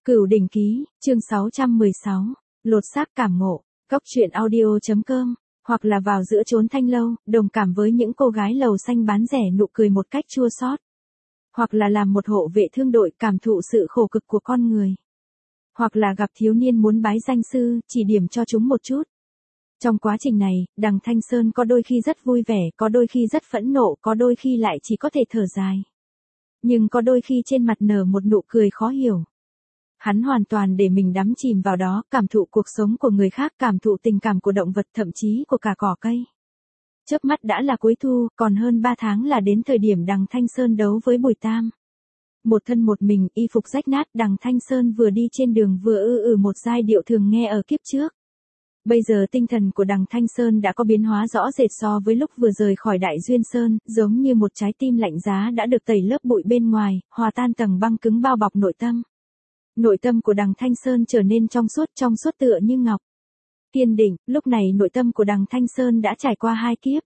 Cửu Đỉnh Ký, chương 616, lột xác cảm ngộ, Cóc Truyện Audio.com, hoặc là vào giữa chốn thanh lâu, đồng cảm với những cô gái lầu xanh bán rẻ nụ cười một cách chua xót. Hoặc là làm một hộ vệ thương đội cảm thụ sự khổ cực của con người. Hoặc là gặp thiếu niên muốn bái danh sư, chỉ điểm cho chúng một chút. Trong quá trình này, Đằng Thanh Sơn có đôi khi rất vui vẻ, có đôi khi rất phẫn nộ, có đôi khi lại chỉ có thể thở dài. Nhưng có đôi khi trên mặt nở một nụ cười khó hiểu. Hắn hoàn toàn để mình đắm chìm vào đó, cảm thụ cuộc sống của người khác, cảm thụ tình cảm của động vật, thậm chí của cả cỏ cây. Chớp mắt đã là cuối thu, còn hơn 3 tháng là đến thời điểm Đằng Thanh Sơn đấu với Bùi Tam. Một thân một mình, y phục rách nát, Đằng Thanh Sơn vừa đi trên đường vừa một giai điệu thường nghe ở kiếp trước. Bây giờ tinh thần của Đằng Thanh Sơn đã có biến hóa rõ rệt so với lúc vừa rời khỏi Đại Duyên Sơn, giống như một trái tim lạnh giá đã được tẩy lớp bụi bên ngoài, hòa tan tầng băng cứng bao bọc nội tâm. Nội tâm của Đằng Thanh Sơn trở nên trong suốt tựa như ngọc. Kiên định, lúc này nội tâm của Đằng Thanh Sơn đã trải qua 2 kiếp.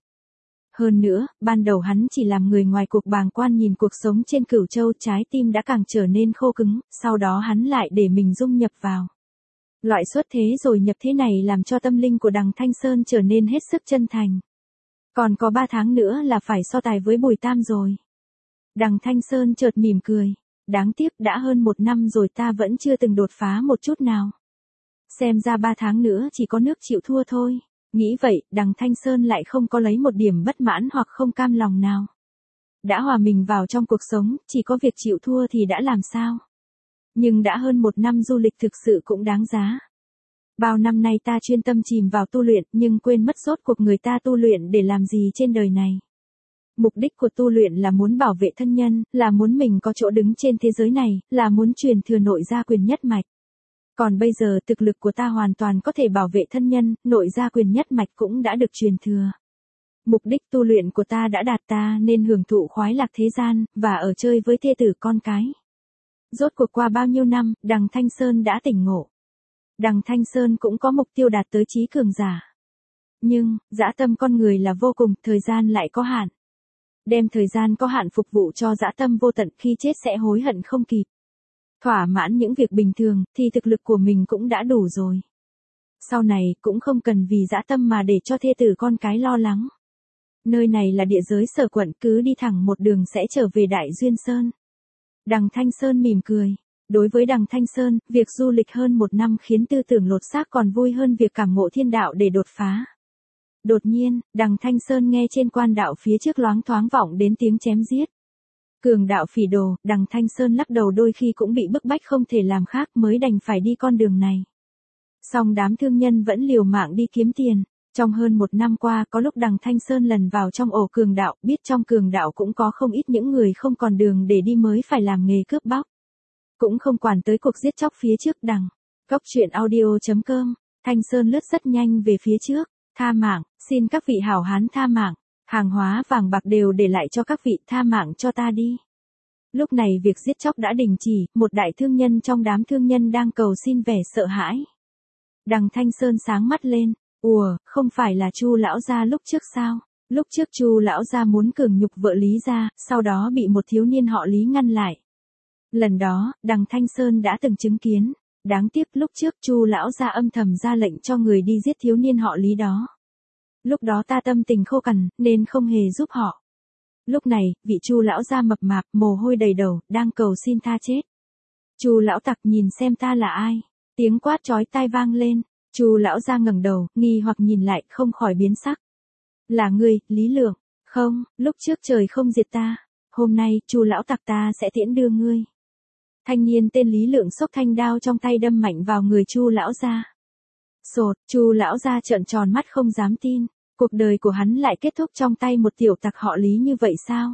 Hơn nữa, ban đầu hắn chỉ làm người ngoài cuộc bàng quan nhìn cuộc sống trên Cửu Châu, trái tim đã càng trở nên khô cứng, sau đó hắn lại để mình dung nhập vào. Loại xuất thế rồi nhập thế này làm cho tâm linh của Đằng Thanh Sơn trở nên hết sức chân thành. Còn có 3 tháng nữa là phải so tài với Bùi Tam rồi. Đằng Thanh Sơn chợt mỉm cười. Đáng tiếc đã hơn 1 năm rồi ta vẫn chưa từng đột phá một chút nào. Xem ra 3 tháng nữa chỉ có nước chịu thua thôi. Nghĩ vậy, Đằng Thanh Sơn lại không có lấy một điểm bất mãn hoặc không cam lòng nào. Đã hòa mình vào trong cuộc sống, chỉ có việc chịu thua thì đã làm sao. Nhưng đã hơn 1 năm du lịch thực sự cũng đáng giá. Bao năm nay ta chuyên tâm chìm vào tu luyện nhưng quên mất rốt cuộc người ta tu luyện để làm gì trên đời này. Mục đích của tu luyện là muốn bảo vệ thân nhân, là muốn mình có chỗ đứng trên thế giới này, là muốn truyền thừa nội gia quyền nhất mạch. Còn bây giờ thực lực của ta hoàn toàn có thể bảo vệ thân nhân, nội gia quyền nhất mạch cũng đã được truyền thừa. Mục đích tu luyện của ta đã đạt, ta nên hưởng thụ khoái lạc thế gian, và ở chơi với thê tử con cái. Rốt cuộc qua bao nhiêu năm, Đằng Thanh Sơn đã tỉnh ngộ. Đằng Thanh Sơn cũng có mục tiêu đạt tới chí cường giả. Nhưng, dã tâm con người là vô cùng, thời gian lại có hạn. Đem thời gian có hạn phục vụ cho dã tâm vô tận, khi chết sẽ hối hận không kịp. Thỏa mãn những việc bình thường, thì thực lực của mình cũng đã đủ rồi. Sau này, cũng không cần vì dã tâm mà để cho thê tử con cái lo lắng. Nơi này là địa giới Sở Quận, cứ đi thẳng một đường sẽ trở về Đại Duyên Sơn. Đằng Thanh Sơn mỉm cười. Đối với Đằng Thanh Sơn, việc du lịch hơn 1 năm khiến tư tưởng lột xác còn vui hơn việc cảm ngộ thiên đạo để đột phá. Đột nhiên, Đằng Thanh Sơn nghe trên quan đạo phía trước loáng thoáng vọng đến tiếng chém giết. Cường đạo phỉ đồ, Đằng Thanh Sơn lắc đầu, đôi khi cũng bị bức bách không thể làm khác mới đành phải đi con đường này. Song đám thương nhân vẫn liều mạng đi kiếm tiền. Trong hơn 1 năm qua, có lúc Đằng Thanh Sơn lần vào trong ổ cường đạo, biết trong cường đạo cũng có không ít những người không còn đường để đi mới phải làm nghề cướp bóc. Cũng không quản tới cuộc giết chóc phía trước Đằng. Cóc Truyện Audio.com, Thanh Sơn lướt rất nhanh về phía trước. Tha mạng, xin các vị hảo hán tha mạng, hàng hóa vàng bạc đều để lại cho các vị, tha mạng cho ta đi. Lúc này việc giết chóc đã đình chỉ, một đại thương nhân trong đám thương nhân đang cầu xin vẻ sợ hãi. Đằng Thanh Sơn sáng mắt lên, không phải là Chu lão gia lúc trước sao? Lúc trước Chu lão gia muốn cường nhục vợ Lý gia, sau đó bị một thiếu niên họ Lý ngăn lại. Lần đó, Đằng Thanh Sơn đã từng chứng kiến. Đáng tiếc lúc trước Chu lão gia âm thầm ra lệnh cho người đi giết thiếu niên họ Lý đó. Lúc đó ta tâm tình khô cằn, nên không hề giúp họ. Lúc này, vị Chu lão gia mập mạp, mồ hôi đầy đầu, đang cầu xin tha chết. Chu lão tặc, nhìn xem ta là ai? Tiếng quát chói tai vang lên. Chu lão gia ngẩng đầu, nghi hoặc nhìn lại, không khỏi biến sắc. Là ngươi, Lý Lượng? Không, lúc trước trời không diệt ta. Hôm nay, Chu lão tặc, ta sẽ tiễn đưa ngươi. Thanh niên tên Lý Lượng xốc thanh đao trong tay đâm mạnh vào người Chu lão gia. Sột, Chu lão gia trợn tròn mắt không dám tin, cuộc đời của hắn lại kết thúc trong tay một tiểu tặc họ Lý như vậy sao?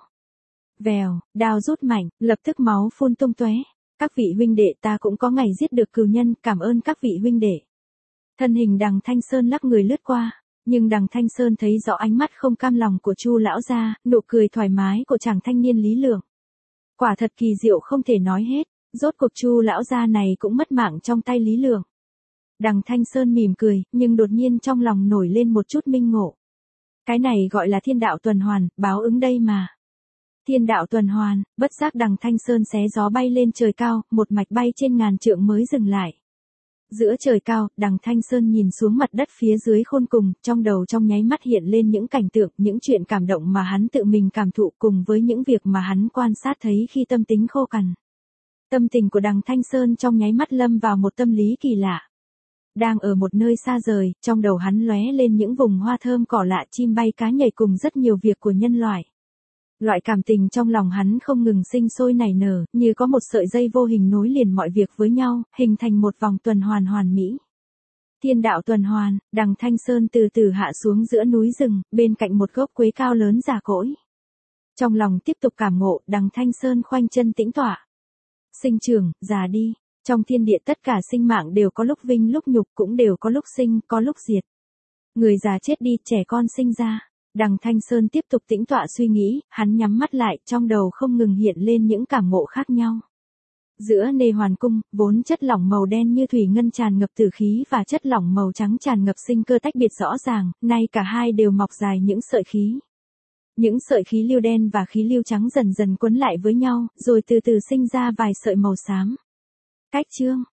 Vèo, đao rút mạnh, lập tức máu phun tung tóe. Các vị huynh đệ, ta cũng có ngày giết được cừu nhân, cảm ơn các vị huynh đệ. Thân hình Đằng Thanh Sơn lắc người lướt qua, nhưng Đằng Thanh Sơn thấy rõ ánh mắt không cam lòng của Chu lão gia, nụ cười thoải mái của chàng thanh niên Lý Lượng. Quả thật kỳ diệu không thể nói hết. Rốt cuộc Chu lão gia này cũng mất mạng trong tay Lý Lượng. Đằng Thanh Sơn mỉm cười, nhưng đột nhiên trong lòng nổi lên một chút minh ngộ. Cái này gọi là thiên đạo tuần hoàn, báo ứng đây mà. Thiên đạo tuần hoàn, bất giác Đằng Thanh Sơn xé gió bay lên trời cao, một mạch bay trên ngàn trượng mới dừng lại. Giữa trời cao, Đằng Thanh Sơn nhìn xuống mặt đất phía dưới khôn cùng, trong đầu trong nháy mắt hiện lên những cảnh tượng, những chuyện cảm động mà hắn tự mình cảm thụ cùng với những việc mà hắn quan sát thấy khi tâm tính khô cằn. Tâm tình của Đằng Thanh Sơn trong nháy mắt lâm vào một tâm lý kỳ lạ. Đang ở một nơi xa rời, trong đầu hắn lóe lên những vùng hoa thơm cỏ lạ, chim bay cá nhảy cùng rất nhiều việc của nhân loại. Loại cảm tình trong lòng hắn không ngừng sinh sôi nảy nở, như có một sợi dây vô hình nối liền mọi việc với nhau, hình thành một vòng tuần hoàn hoàn mỹ. Thiên đạo tuần hoàn, Đằng Thanh Sơn từ từ hạ xuống giữa núi rừng, bên cạnh một gốc quế cao lớn già cỗi. Trong lòng tiếp tục cảm ngộ, Đằng Thanh Sơn khoanh chân tĩnh tọa. Sinh trưởng, già đi, trong thiên địa tất cả sinh mạng đều có lúc vinh lúc nhục, cũng đều có lúc sinh, có lúc diệt. Người già chết đi, trẻ con sinh ra. Đằng Thanh Sơn tiếp tục tĩnh tọa suy nghĩ, hắn nhắm mắt lại, trong đầu không ngừng hiện lên những cảm ngộ khác nhau. Giữa Nê Hoàn Cung, vốn chất lỏng màu đen như thủy ngân tràn ngập tử khí và chất lỏng màu trắng tràn ngập sinh cơ tách biệt rõ ràng, nay cả hai đều mọc dài những sợi khí. Những sợi khí lưu đen và khí lưu trắng dần dần quấn lại với nhau, rồi từ từ sinh ra vài sợi màu xám. Cách chương